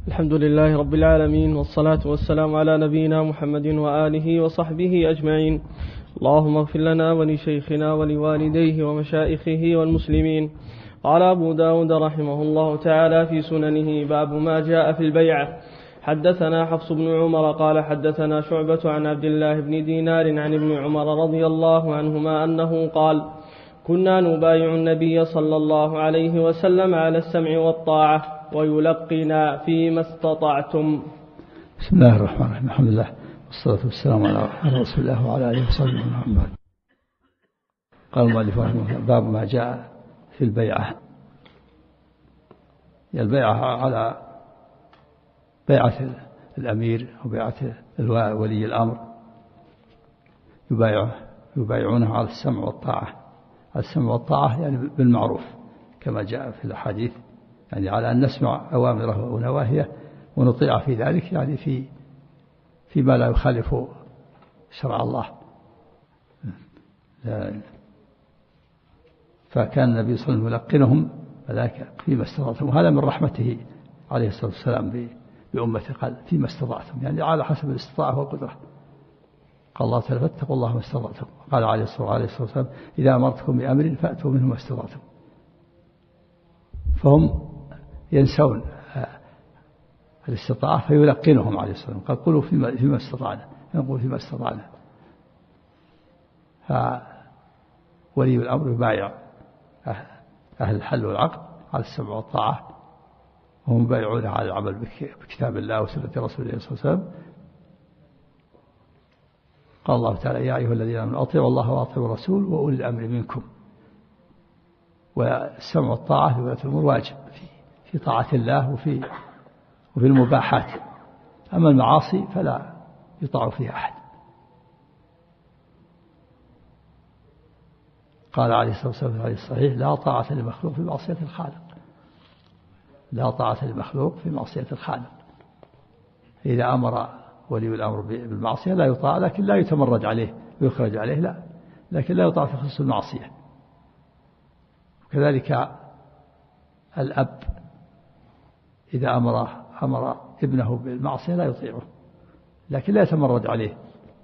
الحمد لله رب العالمين، والصلاة والسلام على نبينا محمد وآله وصحبه أجمعين. اللهم اغفر لنا ولشيخنا ولوالديه ومشائخه والمسلمين. قال أبو داود رحمه الله تعالى في سننه: باب ما جاء في البيعة. حدثنا حفص بن عمر قال حدثنا شعبة عن عبد الله بن دينار عن ابن عمر رضي الله عنهما أنه قال: كنا نبايع النبي صلى الله عليه وسلم على السمع والطاعة ويلقنا فيما استطعتم. بسم الله الرحمن الرحيم. الحمد لله والصلاة والسلام على رسول الله وعلى آله وصحبه محمد. قال المؤلف رحمه الله: باب ما جاء في البيعة. البيعة على بيعة الأمير أو بيعة ولي الأمر، يبايعونه على السمع والطاعة. على السمع والطاعة يعني بالمعروف كما جاء في الحديث، يعني على أن نسمع أوامره ونواهيه ونطيع في ذلك، يعني فيما لا يخالف شرع الله. فكان النبي صلى الله عليه وسلم يلقنهم فذاك فيما استطعتم، وهذا من رحمته عليه الصلاة والسلام بأمته. قال فيما استطعتم، يعني على حسب الاستطاعة والقدرة. قال الله تعالى: فاتقوا الله ما استطعتم. قال عليه الصلاة والسلام: إذا أمرتكم بأمر فأتوا منه ما استطعتم. فهم ينسون الاستطاعة فيلقنهم عليه الصلاة والسلام. قال: قولوا فيما استطعنا، نقول فيما استطعنا. فولي الأمر يبايع أهل الحل والعقد على السمع والطاعة، وهم يبايعون على العمل بكتاب الله وسنة رسوله صلى الله عليه وسلم. قال الله تعالى: يا أيها الذين آمنوا أطيعوا الله وأطيعوا الرسول وأولي الأمر منكم. والسمع والطاعة في ولاة الأمور واجب في طاعة الله وفي المباحات. أما المعاصي فلا يطاع فيها أحد. قال عليه الصلاة والسلام في الحديث الصحيح: لا طاعة لمخلوق في معصية الخالق. لا طاعة لمخلوق في معصية الخالق. إذا أمر ولي الأمر بالمعصية لا يطاع، لكن لا يتمرد عليه ويخرج عليه، لا، لكن لا يطاع في خصوص المعصية. وكذلك الأب إذا أمر ابنه بالمعصية لا يطيعه، لكن لا يتمرد عليه،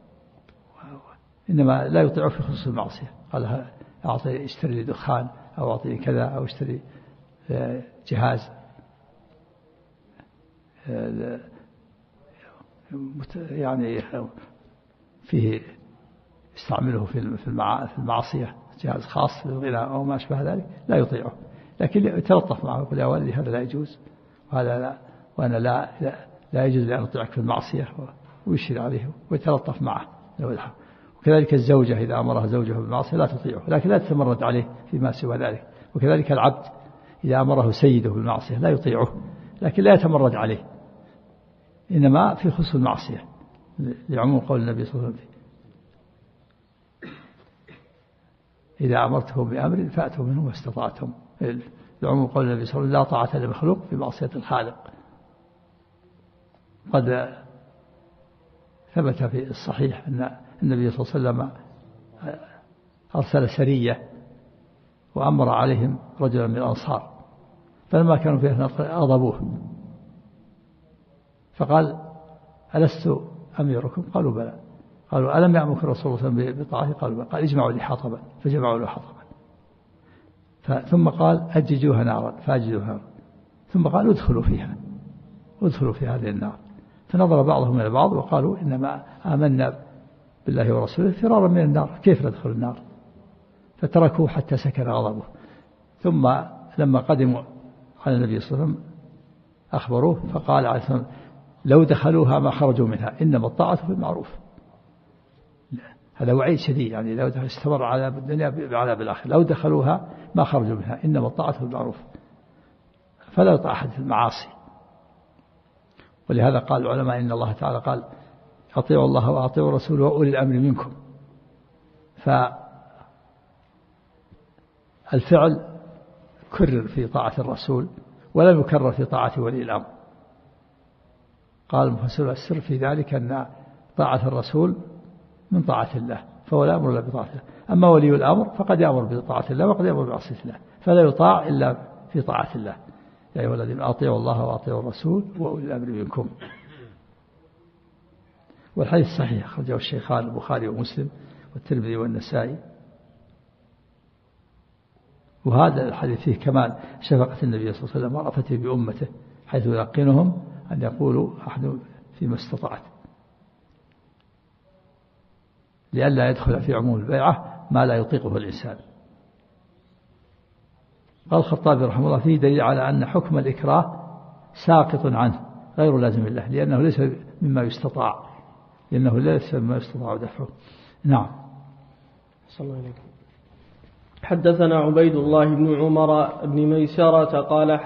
إنما لا يطيعه في خصوص المعصية. قال: اشتري لي دخان، أو أعطيني كذا، أو اشتري جهاز يعني فيه يستعمله في المعصية، جهاز خاص للغناء أو ما أشبه ذلك، لا يطيعه، لكن يتلطف معه، يقول: يا والدي هذا لا يجوز، وهذا لا، وأنا لا يجوز لأن أطيعك في المعصية، ويشير عليه ويتلطف معه. وكذلك الزوجة إذا أمرها زوجها بالمعصية لا تطيعه، لكن لا تتمرد عليه فيما سوى ذلك. وكذلك العبد إذا أمره سيده بالمعصية لا يطيعه، لكن لا يتمرد عليه، إنما في خصوص المعصية، لعموم قول النبي صلى الله عليه وسلم: إذا أمرتكم بأمر فأتوا منه ما استطعتم. لعموم قول النبي صلى الله عليه وسلم: لا طاعة لمخلوق في معصية الخالق. قد ثبت في الصحيح أن النبي صلى الله عليه وسلم أرسل سرية وأمر عليهم رجلا من الأنصار، فلما كانوا فيه أغضبوه، فقال: ألست أميركم؟ قالوا: بلى. قالوا: ألم يأمرك الرسول صلى الله عليه وسلم بطاعته؟ قالوا: بلى. قال: اجمعوا لي حطبا، فجمعوا له حطبا. ثم قال: أججوها نارا، فأججوها نارا. ثم قال: ادخلوا في هذه النار. فنظر بعضهم إلى بعض وقالوا: إنما آمنا بالله ورسوله فرارا من النار، كيف ندخل النار؟ فتركوه حتى سكن غضبه. ثم لما قدموا على النبي صلى الله عليه وسلم أخبروه، فقال عليه الصلاة والسلام: لو دخلوها ما خرجوا منها، إنما الطاعة في المعروف. هذا وعيد شديد، يعني لو استمر على الدنيا بعذاب الآخرة. لو دخلوها ما خرجوا منها، إنما الطاعة في المعروف. فلا يطاع أحد في المعاصي. ولهذا قال العلماء: إن الله تعالى قال: أطيعوا الله وأطيعوا الرسول وأولي الأمر منكم. فالفعل كرر في طاعة الرسول ولم يكرر في طاعة ولي الأمر. قال المفسر: السر في ذلك أن طاعة الرسول من طاعة الله، فهو لا يأمر إلا بطاعة الله. أما ولي الأمر فقد يأمر بطاعة الله وقد يأمر بمعصية الله، فلا يطاع إلا في طاعة الله. يا أيها الذين أطيعوا الله وأطيعوا الرسول وأولي الأمر منكم. والحديث صحيح أخرجه الشيخان البخاري ومسلم والترمذي والنسائي. وهذا الحديث فيه كمال شفقة النبي صلى الله عليه وسلم ورأفته بأمته، حيث يلقنهم أن يقولوا أحد فيما استطعت، لئلا يدخل في عموم البيعة ما لا يطيقه الإنسان. قال الخطابي رحمه الله: فيه دليل على أن حكم الإكراه ساقط عنه غير لازم له، لأنه ليس مما يستطاع دفعه. نعم. صلى الله عليه وسلم. حدثنا عبيد الله بن عمر بن ميسرة قال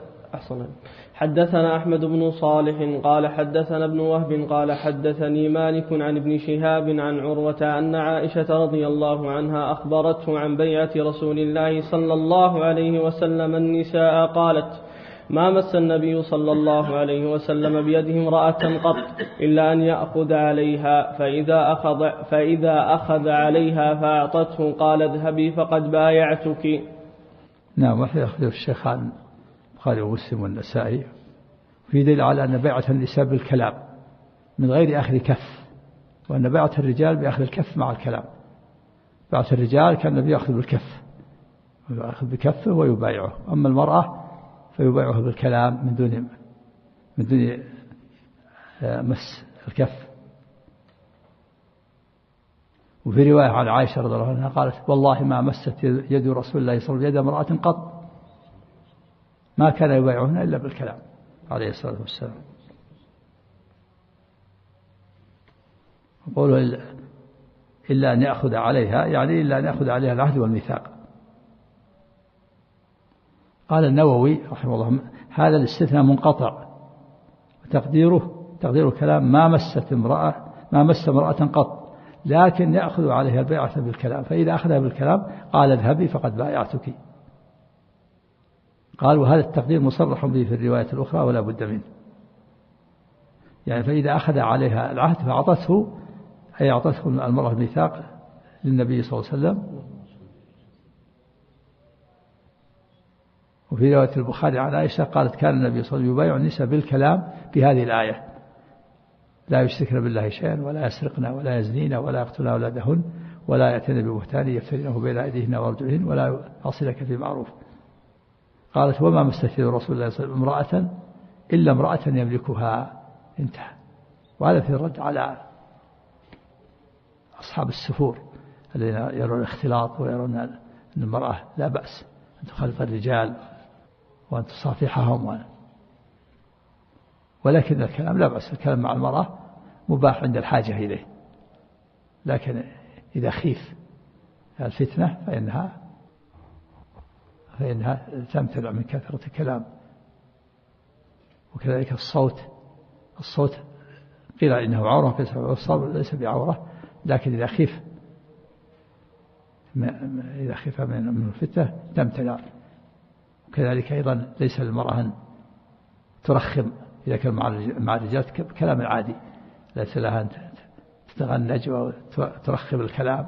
حدثنا أحمد بن صالح قال حدثنا ابن وهب قال حدثني مالك عن ابن شهاب عن عروة أن عائشة رضي الله عنها أخبرته عن بيعة رسول الله صلى الله عليه وسلم النساء قالت: ما مس النبي صلى الله عليه وسلم بيده امرأة قط إلا أن يأخذ عليها، فإذا أخذ عليها فأعطته قال: اذهبي فقد بايعتك. نعم. وحي أخذ الشيخان البخاري ومسلم والنسائي. في دليل على أن بيعة النساء بالكلام من غير أخذ كف، وأن بيعة الرجال بأخذ الكف مع الكلام. بيعة الرجال كان النبي يأخذ بالكف، يأخذ بكفه ويبايعه، أما المرأة فيبايعها بالكلام من دون مس الكف. وفي رواية عن عائشة رضي الله عنها قالت: والله ما مست يد رسول الله صلى الله عليه وسلم يد امرأة قط، ما كان يبايعهن إلا بالكلام عليه الصلاة والسلام. يقول إلا أن يأخذ عليها، يعني إلا أن يأخذ عليها العهد والميثاق. قال النووي رحمه الله: هذا الاستثناء منقطع، تقدير كلام ما مس امرأة قط، لكن يأخذ عليها البيعة بالكلام، فإذا أخذها بالكلام قال: اذهبي فقد بايعتك. قال: وهذا التقدير مصرح به في الرواية الأخرى ولا بد منه، يعني فإذا أخذ عليها العهد فأعطته، أي أعطته المرأة الميثاق للنبي صلى الله عليه وسلم. وفي رواية البخاري عن عائشة قالت: كان النبي صلى الله عليه وسلم يبايع النساء بالكلام بهذه الآية: لا يشركن بالله شيئا ولا يسرقن ولا يزنين ولا يقتلن أولادهن ولا يأتين ببهتان يفترينه بين أيديهن وأرجلهن ولا يعصينك في معروف. قالت: وما مست رسول الله صلى الله عليه وسلم امرأة إلا امرأة يملكها. انتهى. وهذا في الرد على أصحاب السفور الذين يرون الاختلاط ويرون أن المرأة لا بأس أن تخالط الرجال وأن تصافحهم، ولكن الكلام لا بأس، الكلام مع المرأة مباح عند الحاجة إليه، لكن إذا خيف الفتنة فإنها تمتنع من كثرة الكلام. وكذلك الصوت قيل إنه عورة، والصوت ليس بعورة، لكن إذا خيف من الفتنة تمتنع. وكذلك أيضا ليس للمرأة أن ترخم إذا كان مع الرجال كلام عادي، ليس لها أن تتغنج وترخم الكلام.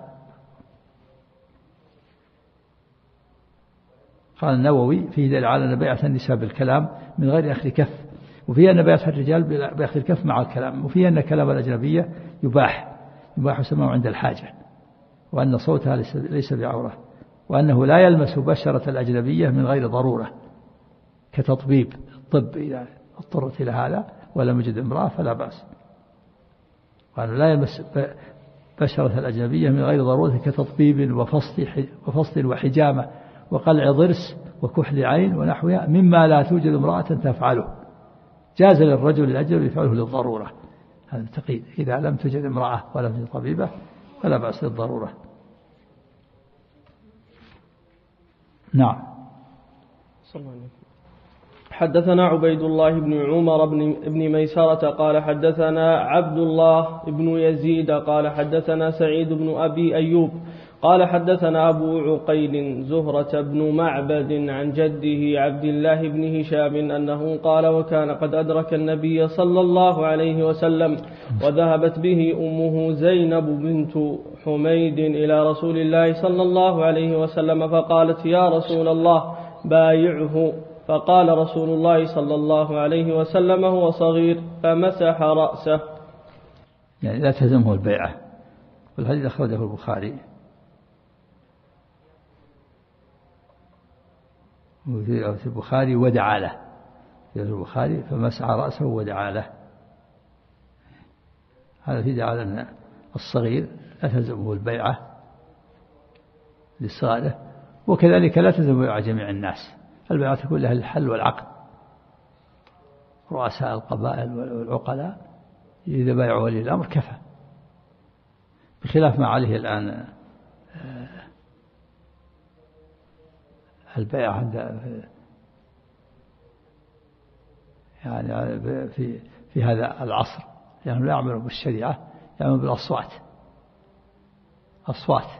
قال النووي: فيه دليل على أن بيعة النساء بالكلام من غير أخذ كف، وفيه أن بيعة الرجال بأخذ الكف مع الكلام، وفيه أن كلام الأجنبية يباح سماعه عند الحاجة، وأن صوتها ليس بعورة، وأنه لا يلمس بشرة الأجنبية من غير ضرورة كتطبيب الطب، إذا اضطرت إلى هذا ولم يجد امرأة فلا بأس. وأنه لا يلمس بشرة الأجنبية من غير ضرورة كتطبيب وفصل وحجامة وقلع ضرس وكحل عين ونحوها مما لا توجد امرأة تفعله، جاز للرجل الأجنبي يفعله للضرورة. هذا التقييد: إذا لم توجد امرأة ولم توجد طبيبة فلا بأس للضرورة. نعم. حدثنا عبيد الله بن عمر بن ميسرة قال حدثنا عبد الله بن يزيد قال حدثنا سعيد بن أبي أيوب قال حدثنا أبو عقيل زهرة بن معبد عن جده عبد الله بن هشام أنه قال: وكان قد أدرك النبي صلى الله عليه وسلم وذهبت به أمه زينب بنت حميد إلى رسول الله صلى الله عليه وسلم فقالت: يا رسول الله بايعه، فقال رسول الله صلى الله عليه وسلم هو صغير فمسح رأسه. يعني لا تلزمه البيعة. والحديث أخرجه البخاري. وفي البخاري ودعا له، في البخاري فمسح رأسه ودعا له. هذا في دعاء أن الصغير لا تلزمه البيعة للصغير، وكذلك لا تلزم بيعة جميع الناس. البيعة تكون لها الحل والعقد. رؤساء القبائل والعقلاء إذا بايعوا ولي الأمر كفى، بخلاف ما عليه الآن البيعة عند يعني في هذا العصر، يعني لا يعملون بالشريعة، يعملون بالأصوات. أصوات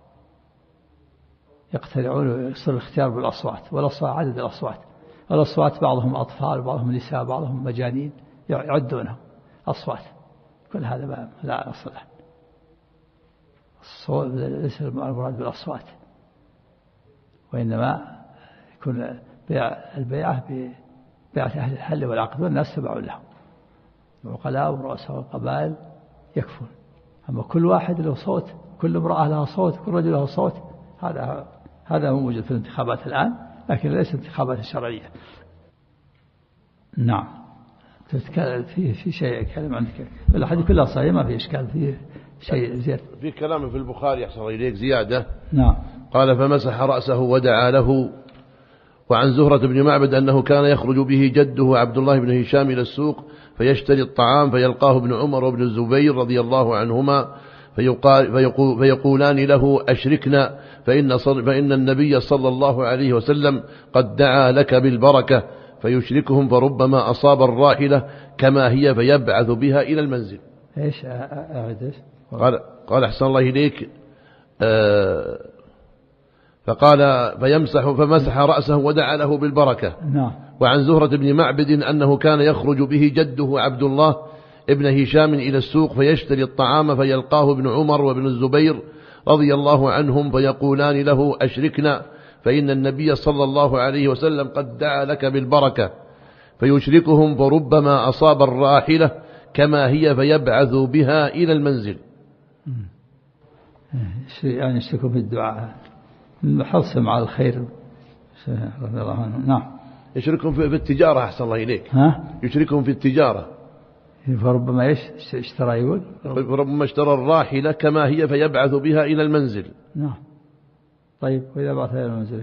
يقترعون ويصير الاختيار بالأصوات، والأصوات عدد الأصوات، والأصوات بعضهم أطفال بعضهم نساء بعضهم مجانين يعدونهم أصوات. كل هذا لا أصل له. الصوت ليس المراد بالأصوات، وإنما يكون البيعة ببيعة أهل الحل والعقد، والناس تبعون لهم. العقلاء ورؤساء القبائل يكفون. أما كل واحد له صوت، كل امرأة لها صوت، كل رجل له صوت، هذا هو موجود في الانتخابات الآن، لكن ليس انتخابات شرعية. نعم. في شيء كلام عندك الحديث كلها صحيح، ما في إشكال، فيه شيء زيادة. في كلام في البخاري أحسن إليك زيادة. نعم. قال فمسح رأسه ودعا له. وعن زهرة بن معبد أنه كان يخرج به جده عبد الله بن هشام إلى السوق فيشتري الطعام فيلقاه ابن عمر وابن الزبير رضي الله عنهما فيقولان له أشركنا فإن النبي صلى الله عليه وسلم قد دعا لك بالبركة، فيشركهم فربما أصاب الراحلة كما هي فيبعث بها إلى المنزل. إيش أعد إيش؟ قال أحسن الله إليك. فقال فمسح رأسه ودعا له بالبركة. نعم. وعن زهرة بن معبد أنه كان يخرج به جده عبد الله ابن هشام إلى السوق فيشتري الطعام فيلقاه ابن عمر وابن الزبير رضي الله عنهم فيقولان له أشركنا فإن النبي صلى الله عليه وسلم قد دعا لك بالبركة، فيشركهم فربما أصاب الراحلة كما هي فيبعث بها إلى المنزل. يعني يشركوا في الدعاء حرصهم على الخير رضي الله عنه. نعم. يشركهم في التجارة أحسن الله إليك. يشركهم في التجارة. فربما إيش اشترى يقول ربما اشترى الراحلة كما هي فيبعث بها إلى المنزل. نعم. طيب وإذا بعث إلى المنزل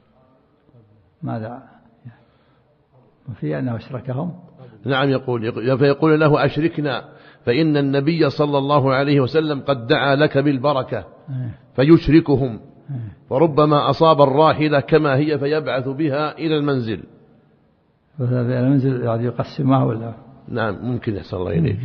ماذا؟ وفي أنه أشركهم. نعم. فيقول له أشركنا فإن النبي صلى الله عليه وسلم قد دعا لك بالبركة، فيشركهم وربما أصاب الراحلة كما هي فيبعث بها إلى المنزل. إلى المنزل يعني يقسمها ولا؟ نعم ممكن يحصل الله إليك.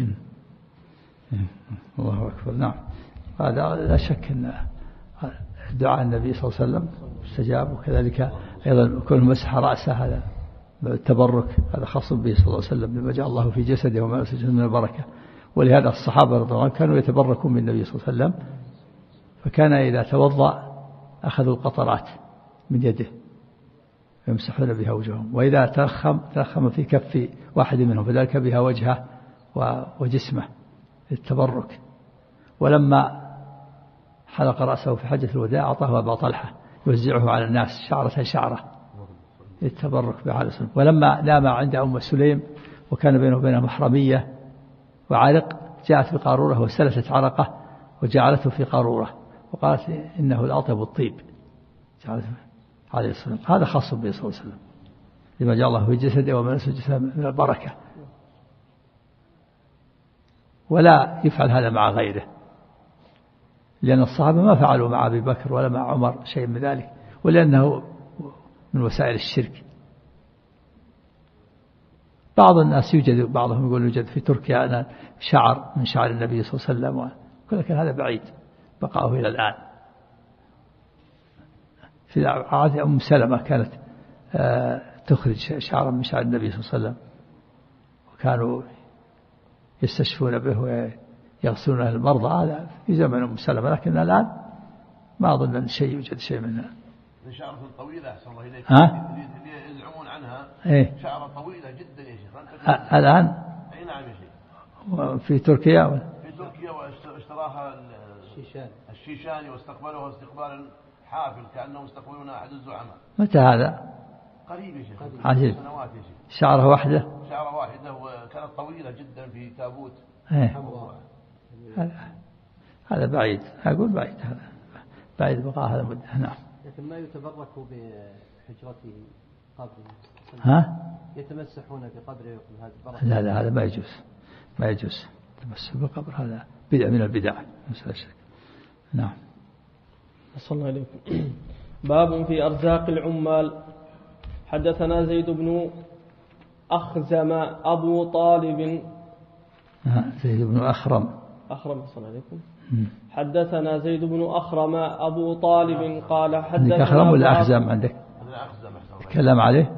الله أكبر. نعم. هذا لا شك أن دعاء النبي صلى الله عليه وسلم استجاب، وكذلك أيضا كل مسح رأسه هذا التبرك هذا خاص به صلى الله عليه وسلم لما جاء الله في جسده وما أسجد من البركة. ولهذا الصحابة رضي الله عنهم كانوا يتبركون من النبي صلى الله عليه وسلم، فكان إذا توضأ أخذوا القطرات من يده يمسحون بها وجههم، وإذا ترخم في كف واحد منهم فذلك بها وجهه وجسمه للتبرك. ولما حلق رأسه في حجة الوداع أعطاه أبا طلحة يوزعه على الناس شعرة للتبرك بعلى سلم. ولما نام عند أم سليم وكان بينه وبينها محرمية وعرق جاءت بقارورة وسلست عرقه وجعلته في قارورة وقالت إنه الأطيب الطيب عليه الصلاة. هذا خاص به صلى الله عليه وسلم لما جاء الله في جسده وما نسوا جسده من البركة، ولا يفعل هذا مع غيره، لأن الصحابة ما فعلوا مع أبي بكر ولا مع عمر شيء من ذلك، ولأنه من وسائل الشرك. بعض الناس بعضهم يقول يوجد في تركيا أنا شعر من شعر النبي صلى الله عليه وسلم، ولكن هذا بعيد بقاه إلى الآن. في عهد أم سلمة كانت تخرج شعرا من شعر النبي صلى الله عليه وسلم، وكانوا يستشفون به ويغسلون المرضى. هذا في زمن أم سلمة، لكن الآن ما أظن أن يوجد شيء منها. شعرة طويلة أحسن الله إليك. اللي يزعمون عنها إيه؟ شعره طويلة جدا يا شيخ. الآن أي نعم يا شيخ. في تركيا في تركيا، واشتراها الشيشاني واستقبلوها استقبالا حافل كأنهم يستقبلون أحد الزعماء. متى هذا؟ قريب يا شيخ. عجيب. سنوات يا شيخ. شعره واحدة. شعره واحدة، وكانت طويلة جدا في تابوت. إيه؟ هذا بعيد، أقول بعيد، هذا بعيد بقاء هذا مدة. نعم. لكن ما يتبرك بحجرته قبره. ها؟ يتمسحون بقبره هذا بركة. لا هذا ما يجوز، ما يجوز التمسح بالقبر، هذا بدعة من البدع. نعم. صلى الله عليكم. باب في أرزاق العمال. حدثنا زيد بن أخزم أبو طالب. زيد بن أخرم. صلى الله عليكم. حدثنا زيد بن أخرم أبو طالب قال حدثنا. عندك أخرم ولا أخزم عندك؟ تكلم عليه.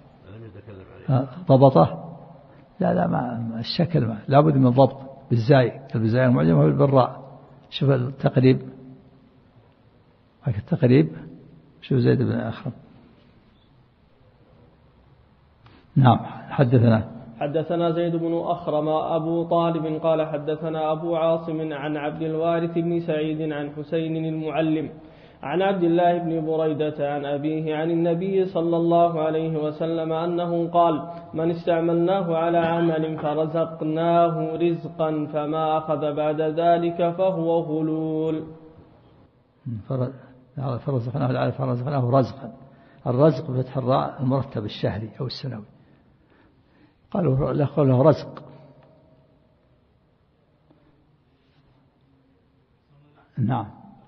ضبطه؟ لا ما الشكل ما لابد من ضبط بالزاي المعجمة بالراء. شوف التقريب، شوف زيد بن أخرم. نعم. حدثنا زيد بن أخرم أبو طالب قال حدثنا أبو عاصم عن عبد الوارث بن سعيد عن حسين المعلم عن عبد الله بن بريدة عن أبيه عن النبي صلى الله عليه وسلم أنه قال: من استعملناه على عمل فرزقناه رزقا فما أخذ بعد ذلك فهو غلول. فرزقناه رزقا. الرزق بفتح الراء المرتب الشهري أو السنوي. قالوا له رزق. نعم.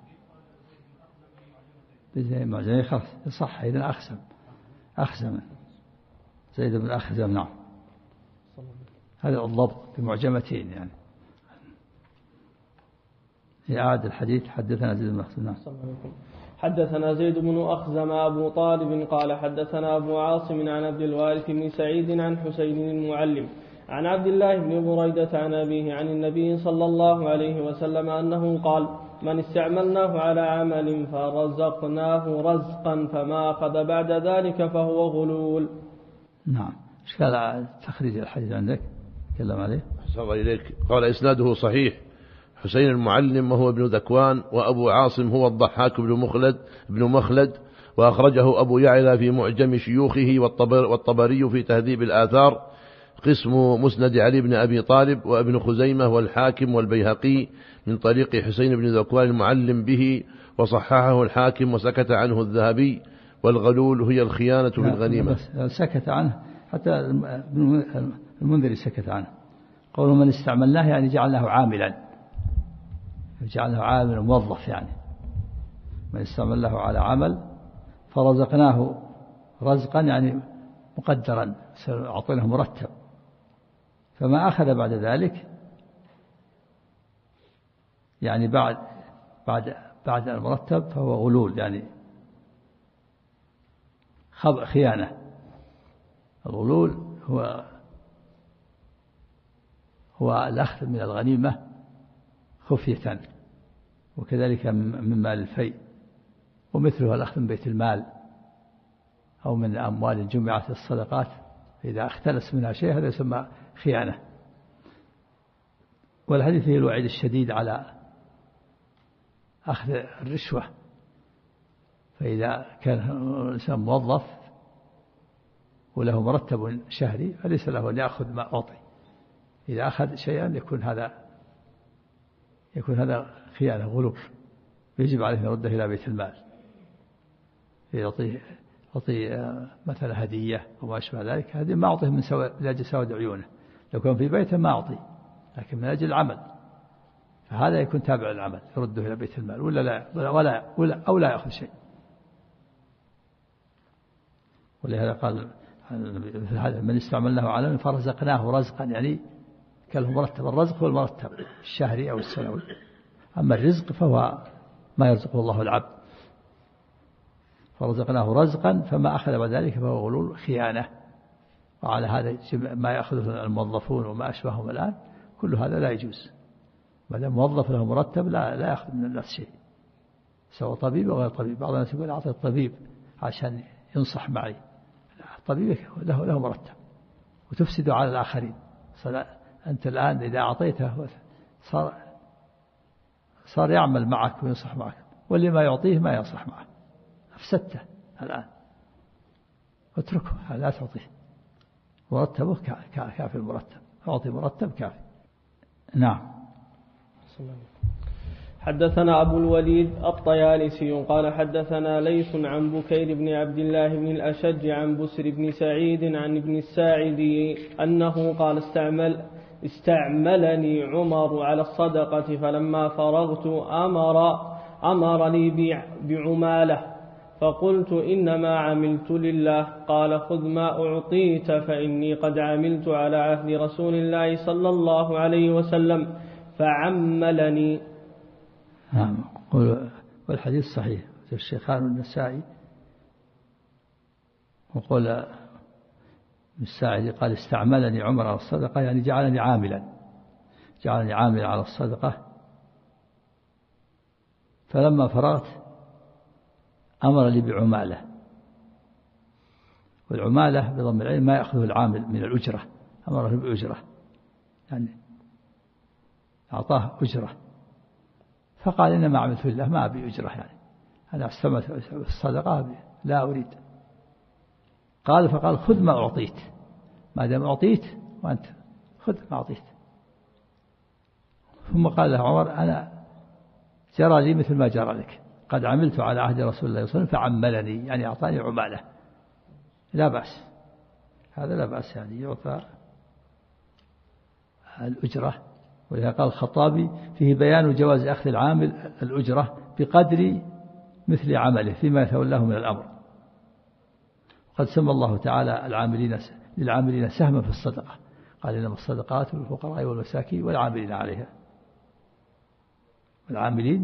زي معجمة خلاص صح. إذن أخزم زيد بن أخزم. نعم. هذا الضبط بمعجمتين يعني. إعادة الحديث. حدثنا زيد بن أخزم. نعم. حدثنا زيد بن أخزم أبو طالب قال حدثنا أبو عاصم عن عبد الوارث بن سعيد عن حسين المعلم عن عبد الله بن بريدة عن أبيه عن النبي صلى الله عليه وسلم أنه قال: من استعملناه على عمل فرزقناه رزقا فما أخذ بعد ذلك فهو غلول. نعم. ايش قال تخريج الحديث عندك؟ تكلم عليه. أحسن الله إليك. قال إسناده صحيح. حسين المعلم وهو ابن ذكوان، وأبو عاصم هو الضحاك بن مخلد، وأخرجه أبو يعلى في معجم شيوخه، والطبري في تهذيب الآثار، قسم مسند علي بن أبي طالب، وابن خزيمة والحاكم والبيهقي من طريق حسين بن ذكوان المعلم به، وصححه الحاكم وسكت عنه الذهبي. والغلول هي الخيانة بالغنيمة. سكت عنه حتى المنذري سكت عنه. قولوا من استعملناه يعني جعلناه عاملا، موظف يعني. من استعملناه على عمل فرزقناه رزقا يعني مقدرا، أعطيناه مرتب، فما أخذ بعد ذلك يعني بعد المرتب فهو غلول يعني خيانة. الغلول هو الأخذ من الغنيمة خفية، وكذلك من مال الفيء، ومثلها الأخذ من بيت المال أو من أموال الجمعة الصدقات، إذا اختلس منها شيء هذا يسمى خيانة. والحديث فيه الوعيد الشديد على أخذ الرشوة. فإذا كان الإنسان موظف وله مرتب شهري فليس له أن يأخذ ما أعطي. إذا أخذ شيئا يكون هذا خيانة غلول، يجب عليه أن يرده إلى بيت المال، يعطيه مثلا هدية وما أشبه ذلك. هذه ما أعطيه من أجل سواد عيونه، لو كان في بيته ما أعطيه، لكن من أجل العمل، فهذا يكون تابع للعمل، يرده إلى بيت المال ولا لا يأخذ شيء. ولهذا قال من استعملناه على فرزقناه رزقا، يعني كان له مرتب. الرزق هو المرتب الشهري أو السنوي، أما الرزق فهو ما يرزقه الله العبد. فرزقناه رزقا فما أخذ بعد ذلك فهو غلول خيانة. وعلى هذا ما يأخذه الموظفون وما أشبههم الآن كل هذا لا يجوز. ما دام موظف له مرتب لا يأخذ من الناس شيء، سواء طبيب أو غير طبيب. بعض الناس يقول أعطي الطبيب عشان ينصح معي. الطبيب له مرتب، وتفسد على الآخرين. أنت الآن إذا أعطيته صار يعمل معك وينصح معك، واللي ما يعطيه ما ينصح معه، أفسدته الآن. اتركه، لا تعطيه، مرتبه كافي، المرتب أعطي مرتب كافي. نعم. حدثنا أبو الوليد الطيالسي قال حدثنا ليث عن بكير بن عبد الله بن الأشج عن بسر بن سعيد عن ابن الساعدي أنه قال استعملني عمر على الصدقة، فلما فرغت أمر لي بعمالة، فقلت إنما عملت لله. قال خذ ما أعطيت، فإني قد عملت على عهد رسول الله صلى الله عليه وسلم فعملني. نعم. والحديث صحيح، الشيخان والنسائي. وقول ابن الساعدي قال استعملني عمر على الصدقة، يعني جعلني عاملا على الصدقة، فلما فرغت أمر لي بعمالة. والعمالة بضم العين ما يأخذه العامل من الأجرة، أمره بأجرة، يعني أعطاه أجرة. فقال إنما عملت لله، ما أبي أجرة، يعني أنا استمت الصدقة لا أريد. فقال خذ ما أعطيت، ما دام أعطيت وأنت خذ ما أعطيت. ثم قال له عمر أنا جرى لي مثل ما جرى لك، قد عملت على عهد رسول الله صلى الله عليه وسلم فعملني، يعني أعطاني عمالة. لا بأس، هذا لا بأس، يعني يعطى الأجرة. ولذا قال الخطابي فيه بيان جواز أخذ العامل الأجرة بقدر مثل عمله فيما يتولاه من الأمر. وقد سمى الله تعالى للعاملين سهما في الصدقة، قال إنما الصدقات للفقراء والمساكين والعاملين عليها. والعاملين،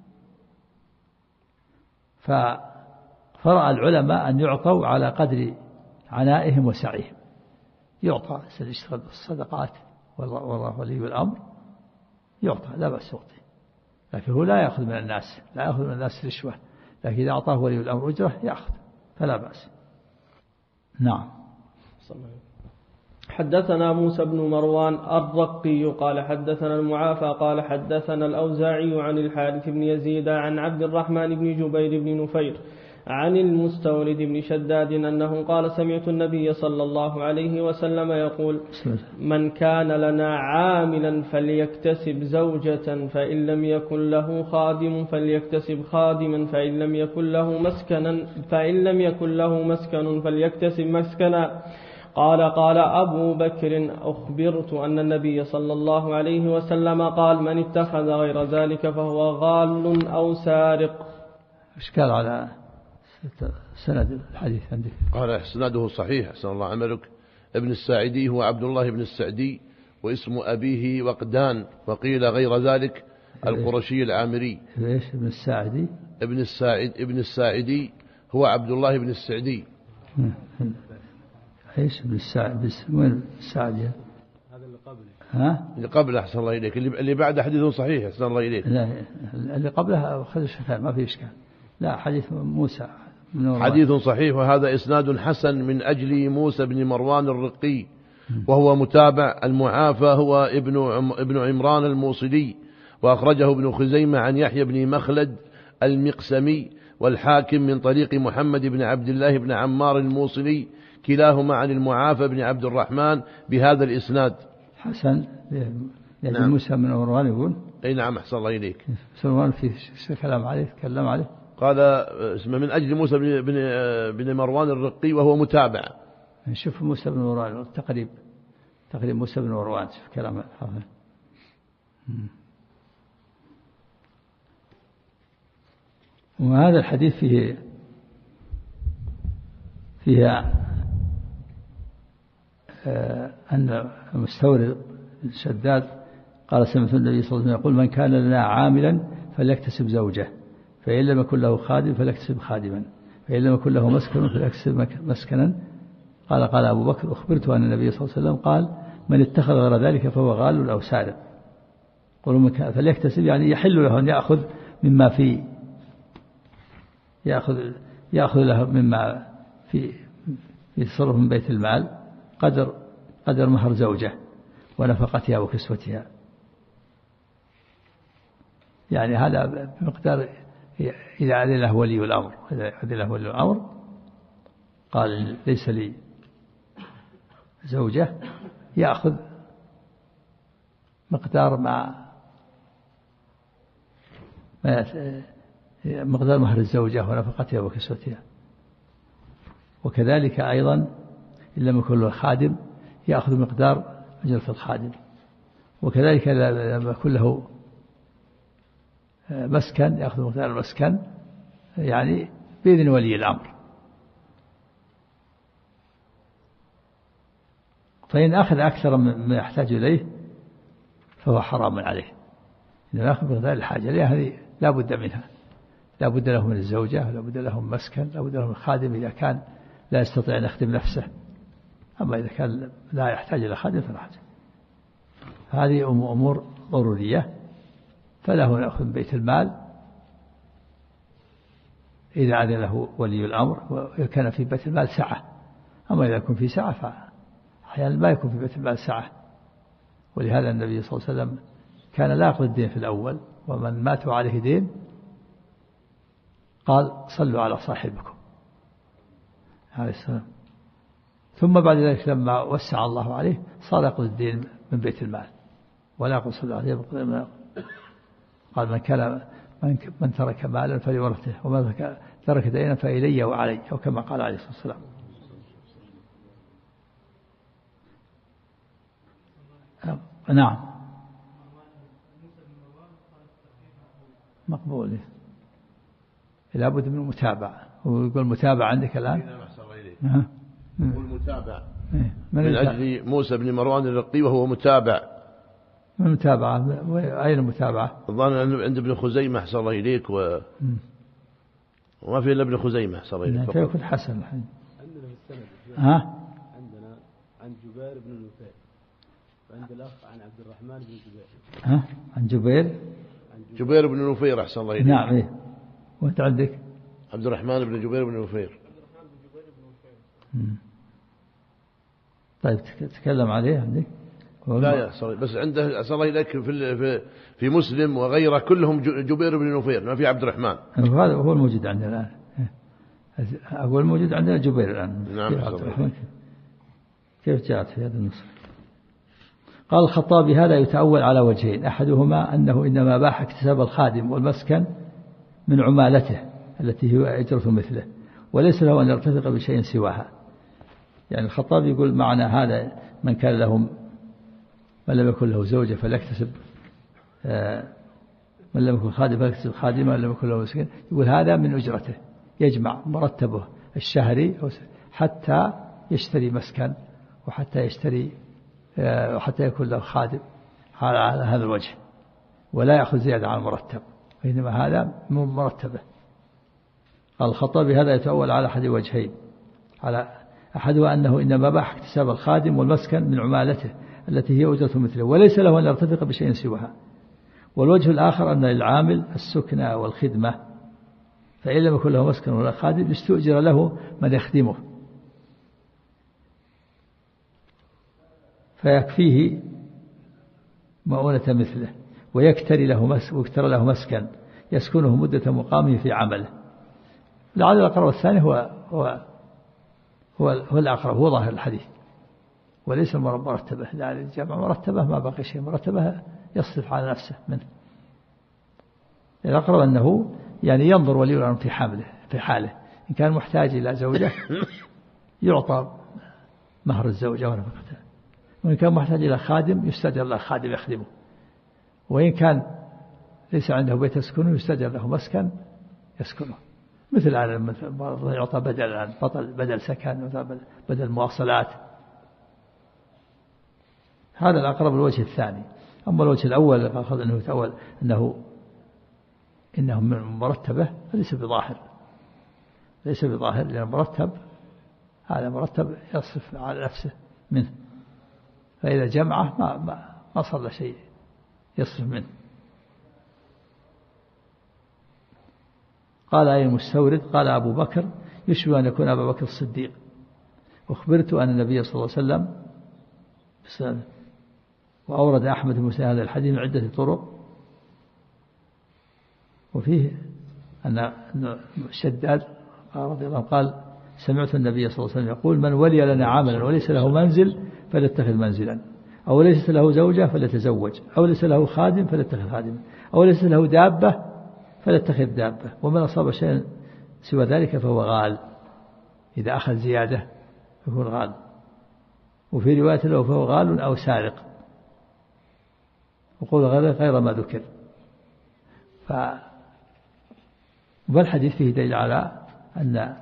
فرأى العلماء أن يعطوا على قدر عنائهم وسعيهم. يعطى يشتغل بالصدقات ولي الأمر يعطى، لا بأس يعطي، لكن هو لا يأخذ من الناس رشوة، لكن إذا أعطاه ولي الأمر أجرة يأخذ، فلا بأس. نعم. حدثنا موسى بن مروان الرقي قال حدثنا المعافى قال حدثنا الأوزاعي عن الحارث بن يزيد عن عبد الرحمن بن جبير بن نفير عن المستورد بن شداد أنه قال سمعت النبي صلى الله عليه وسلم يقول من كان لنا عاملا فليكتسب زوجة، فإن لم يكن له خادم فليكتسب خادما، فإن لم يكن له مسكن فليكتسب مسكنا. قال أبو بكر أخبرت أن النبي صلى الله عليه وسلم قال من اتخذ غير ذلك فهو غال أو سارق. إشكال على سند الحديث عندك؟ قال اسناده صحيح، أحسن الله عملك. ابن الساعدي هو عبد الله بن السعدي، واسم أبيه وقدان، وقيل غير ذلك القرشي العامري. ايش ابن الساعدي؟ ابن الساعدي هو عبد الله بن السعدي. ايش ابن الساعدي؟ وين الساعدي؟ هذا اللي قبله. اللي قبله أحسن الله إليك، اللي بعد حديثه صحيح أحسن الله إليك. لا، اللي قبله خذ الشكال، ما في إشكال. لا، حديث موسى حديث صحيح، وهذا إسناد حسن من أجل موسى بن مروان الرقي، وهو متابع. المعافى هو ابن عمران الموصلي، وأخرجه ابن خزيمة عن يحيى بن مخلد المقسمي، والحاكم من طريق محمد بن عبد الله بن عمار الموصلي، كلاهما عن المعافى بن عبد الرحمن بهذا الإسناد. حسن يعني نعم. موسى بن مروان يقول أي نعم أحسن الله إليك. مروان في كلام عليه، تكلم عليه، قال اسمه من أجل موسى بن مروان الرقي، وهو متابع. شوف موسى بن مروان تقريب موسى بن مروان، شوف كلام هذا. وهذا الحديث فيها أن المستورد الشداد قال سمعت النبي صلى الله عليه وسلم يقول من كان لنا عاملا فليكتسب زوجة، فإن لم يكن له خادم فليكتسب خادما، فإن لم يكن له مسكن فليكتسب مسكنا. قال أبو بكر أخبرت أن النبي صلى الله عليه وسلم قال من اتخذ غير ذلك فهو غال أو سارق. قالوا فليكتسب يعني يحل له أن يأخذ مما يأخذ له مما يتصرف من بيت المال قدر مهر زوجة ونفقتها وكسوتها، يعني هذا بمقدار إذا أذن له ولي الأمر. إذا أذن له ولي الأمر قال ليس لي زوجة، يأخذ مقدار مقدار مهر الزوجة ونفقتها وكسوتها. وكذلك أيضا إن لم يكن له خادم يأخذ مقدار أجرة الخادم. وكذلك لما يكون له مسكن يأخذ مقدار المسكن، يعني بإذن ولي الأمر. فإن أخذ أكثر مما يحتاج إليه فهو حرام عليه. إذا أخذ مقدار الحاجة إليه هذه لا بد منها، لا بد له من الزوجة، لا بد له من مسكن، لا بد له من الخادم إذا كان لا يستطيع أن يخدم نفسه. أما إذا كان لا يحتاج إلى خادم فلا حاجة. هذه أمور ضرورية، فله أن يأخذ من بيت المال إذا أذن له ولي الأمر وكان في بيت المال سعة. أما إذا يكون في سعة فأحيانا ما يكون في بيت المال سعة. ولهذا النبي صلى الله عليه وسلم كان لا يقضي الدين في الأول، ومن مات عليه دين قال صلوا على صاحبكم عليه السلام. ثم بعد ذلك لما وسع الله عليه صار يقضي الدين من بيت المال ولا يقول صلوا عليه. قال من ترك مالا فلورثه ومن ترك دينا فإلي وعلي، أو كما قال عليه الصلاة والسلام. نعم مقبول، لابد من المتابعة. ويقول متابعة عندك الآن والمتابع من أجل موسى بن مروان الرقي وهو متابع. من المتابعة أين المتابعة؟ الظاهر عند ابن خزيمة أحسن الله إليك وما في إلا ابن خزيمة أحسن الله إليك. فيكون حسن الحين. عندنا في السند عندنا عن جبير بن نفير، وعند الأخ عن عبد الرحمن بن جبير. عن جبير بن نفير أحسن الله إليك. نعم إيه. وأنت عندك عبد الرحمن بن جبير بن نفير. طيب تكلم عليه عندك؟ لا يا صلي، بس عنده أحسن الله إليك في مسلم وغيره كلهم جبير بن نفير، ما في عبد الرحمن. هذا هو الموجود عندنا الآن. هو الموجود عندنا جبير الآن. نعم. كيف جاءت في هذا النص؟ قال الخطابي هذا يتأول على وجهين، أحدهما أنه إنما باح اكتساب الخادم والمسكن من عمالته التي هي أجرة مثله، وليس له أن يرتفق بشيء سواها. يعني الخطابي يقول معنى هذا من كان لهم من لم يكن له زوجة فليكتسب، من لم يكن خادم فليكتسب خادمة، من لم يكن له مسكين، يقول هذا من أجرته، يجمع مرتبه الشهري حتى يشتري مسكن وحتى يكون له خادم على هذا الوجه، ولا يأخذ زيادة عن المرتب، وإنما هذا من مرتبه. قال الخطابي هذا يتأول على أحد وجهين، على أحدها أنه إنما باح اكتساب الخادم والمسكن من عمالته التي هي أجرة مثله، وليس له أن يرتفق بشيء سواها. والوجه الآخر أن للعامل السكنى والخدمة، فإن لم يكن له مسكن ولا خادم استؤجر له من يخدمه فيكفيه مؤونة مثله، ويكتري له مسكن يسكنه مدة مقامه في عمله. لعل الأقرب الثاني هو الأقرب، هو ظاهر الحديث، وليس مرتبة، لأن الجمع مرتبة ما بقي شيء، مرتبة يصرف على نفسه منه. الأقرب أنه يعني ينظر ولي الأمر في حاله، إن كان محتاج إلى زوجة يعطى مهر الزوجة ونفقتها، وإن كان محتاج إلى خادم يستأجر له خادم يخدمه، وإن كان ليس عنده بيت يسكنه يستأجر له مسكن يسكنه، مثل يعطى بدل سكن، بدل مواصلات. هذا الأقرب الوجه الثاني. أما الوجه الأول فأخذ أنه يتأول إنه من مرتبة، فليس بظاهر، لأن مرتب هذا مرتب يصرف على نفسه منه، فإذا جمعه ما صار له شيء يصرف منه. قال أي المستورد؟ قال أبو بكر يشبه أن يكون أبا بكر الصديق، أخبرت أن النبي صلى الله عليه وسلم وأورد أحمد بن هذا الحديث من عدة طرق، وفيه أن شداد رضي الله عنه قال سمعت النبي صلى الله عليه وسلم يقول من ولي لنا عملا وليس له منزل فليتخذ منزلا، أو ليس له زوجة فليتزوج، أو ليس له خادم فليتخذ خادما، أو ليس له دابة فليتخذ دابة، ومن أصاب شيئا سوى ذلك فهو غال، إذا أخذ زيادة فهو غال، وفي رواية له فهو غال أو سارق، وقول غير ما ذكر. والحديث فيه دليل على أن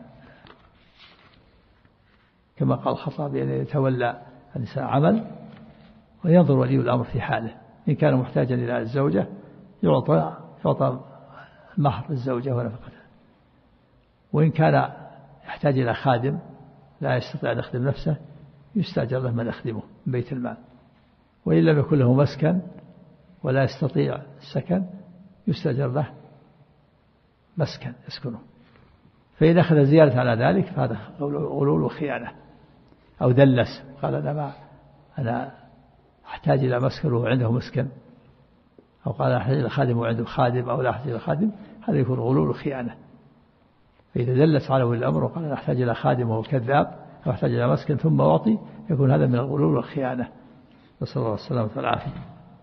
كما قال الخطابي أن يتولى الإنسان عمل وينظر ولي الأمر في حاله، إن كان محتاجا إلى الزوجة يعطى مهر الزوجة ونفقتها، وإن كان يحتاج إلى خادم لا يستطيع أن يخدم نفسه يستأجر له من يخدمه من بيت المال، وإن لم يكن له مسكن ولا يستطيع السكن يستأجر له مسكن يسكنه، فإن أخذ زيادة على ذلك فهذا غلول وخيانة، أو دلس قال أنا أحتاج إلى مسكن وهو عنده مسكن، أو قال أحتاج إلى خادم وعنده خادم، أو لا أحتاج إلى خادم، هذا يكون غلول وخيانة. فإذا دلس على ولي الأمر وقال أنا أحتاج إلى خادم وهو كذاب، أو أحتاج إلى مسكن ثم أعطي، يكون هذا من الغلول والخيانة، نسأل الله السلامة والعافية.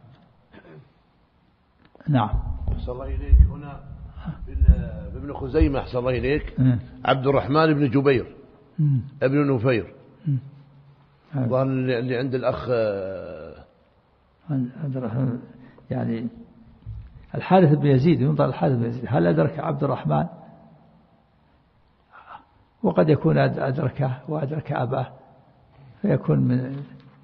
نعم. أحسن الله إليك. هنا ابن خزيمة أحسن الله إليك عبد الرحمن بن جبير ابن نفير، ظهر اللي عند الأخ عبد الرحمن يعني الحارث بن يزيد، ينظر الحارث بن يزيد هل أدرك عبد الرحمن؟ وقد يكون أدركه وأدرك أباه، فيكون من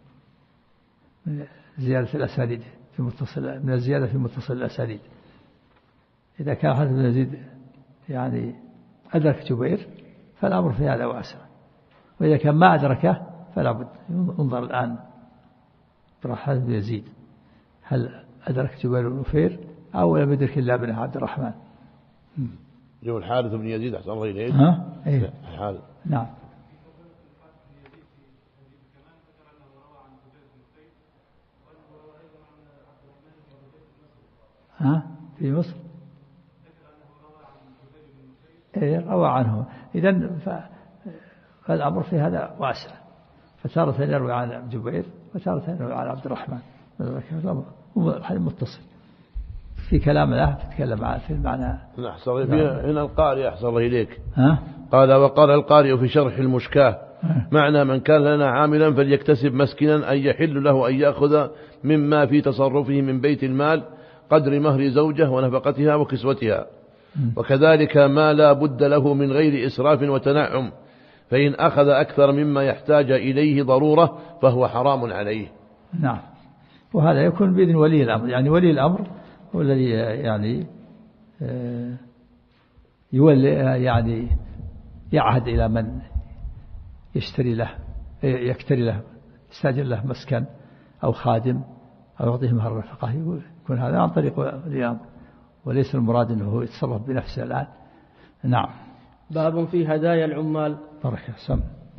زيادة الأسانيد في متصل، من الزيادة في متصل الأسانيد. إذا كان حارث بن يزيد يعني أدرك جبير فالأمر في هذا واسع، وإذا كان ما أدركه فلا بد ينظر الآن حارث بن يزيد هل أدرك جبير بن نفير أو لم يدرك إلا ابنه عبد الرحمن. جو الحارث بن يزيد أحسن الله إليك. إيه؟ نعم. في مصر روى عنه. إذن فالأمر في هذا واسع، فتارة يروي عن جبير وتارة يروي عن عبد الرحمن، متصل في كلام له تتكلم في المعنى. هنا القارئ أحسن الله إليك قال وقال القارئ في شرح المشكاة معنى من كان لنا عاملا فليكتسب مسكنا أن يحل له أن يأخذ مما في تصرفه من بيت المال قدر مهر زوجة ونفقتها وكسوتها، وكذلك ما لا بد له من غير إسراف وتنعم، فإن أخذ أكثر مما يحتاج إليه ضرورة فهو حرام عليه. نعم. وهذا يكون بإذن ولي الأمر، يعني ولي الأمر هو الذي يعني يولي يعني يعهد إلى من يشتري له يكتري له يستأجر له مسكن أو خادم أو يعطيه مهر النفقة، يكون هذا عن طريق ولي الأمر، وليس المراد أنه يتصرف بنفسه الآن. نعم. باب في هدايا العمال. بارك سم.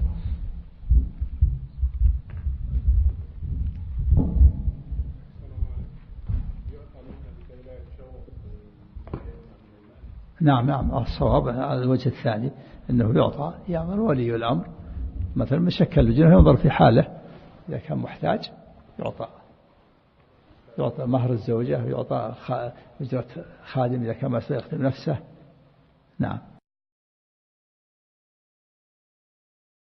نعم الصواب على الوجه الثاني أنه يعطى يأمر ولي الأمر مثلا مشكل لجنه ينظر في حاله، إذا كان محتاج يعطى مهر الزوجة، يعطى أجرة خادم إذا كان ما سيخدم نفسه. نعم.